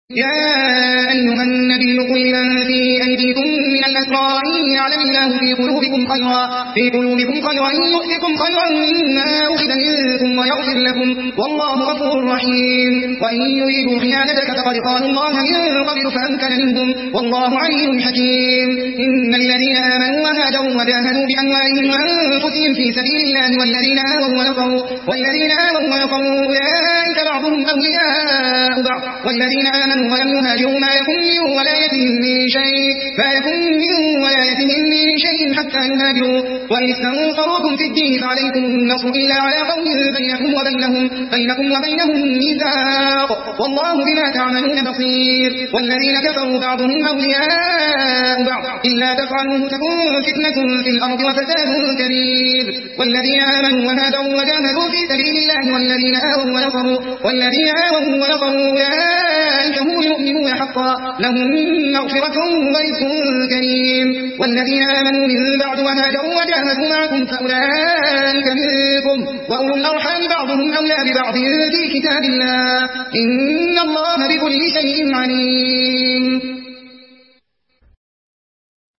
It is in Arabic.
يا أيها النبي قل لمن في أيديكم من الأسرى إن يعلم الله في قلوبكم خيرا يؤتكم خيرا مما أخذ منكم ويغفر لكم والله غفور رحيم وإن يريدوا خيانتك فقد خانوا الله من قبل فأمكن منهم والله عليم حكيم إن الذين آمنوا وهاجروا وجاهدوا بأموالهم وأنفسهم في سبيل الله والذين آمنوا ونصروا أولئك بعضهم أولياء بعض والذين آمنوا ولم يهاجروا ما يكن من ولايتهم من شيء حتى يهاجروا وإن استنصروكم في الدين فعليكم النصر إلا على قوم بينكم وبينهم ميثاق والله بما تعملون بصير والذين كفروا بعضهم أولياء بعض إلا تفعلوه تكن فتنة في الأرض وفساد كبير والذين آمنوا وهاجروا وجاهدوا في سبيل الله والذين آووا ونصروا أولئك هم المؤمنون حقا لهم مغفرة ورزق كريم والذين آمنوا من بعد وهاجروا وجاهدوا معكم فأولئك منكم وأولو الأرحام بعضهم أولى ببعض في كتاب الله إن الله بكل شيء عليم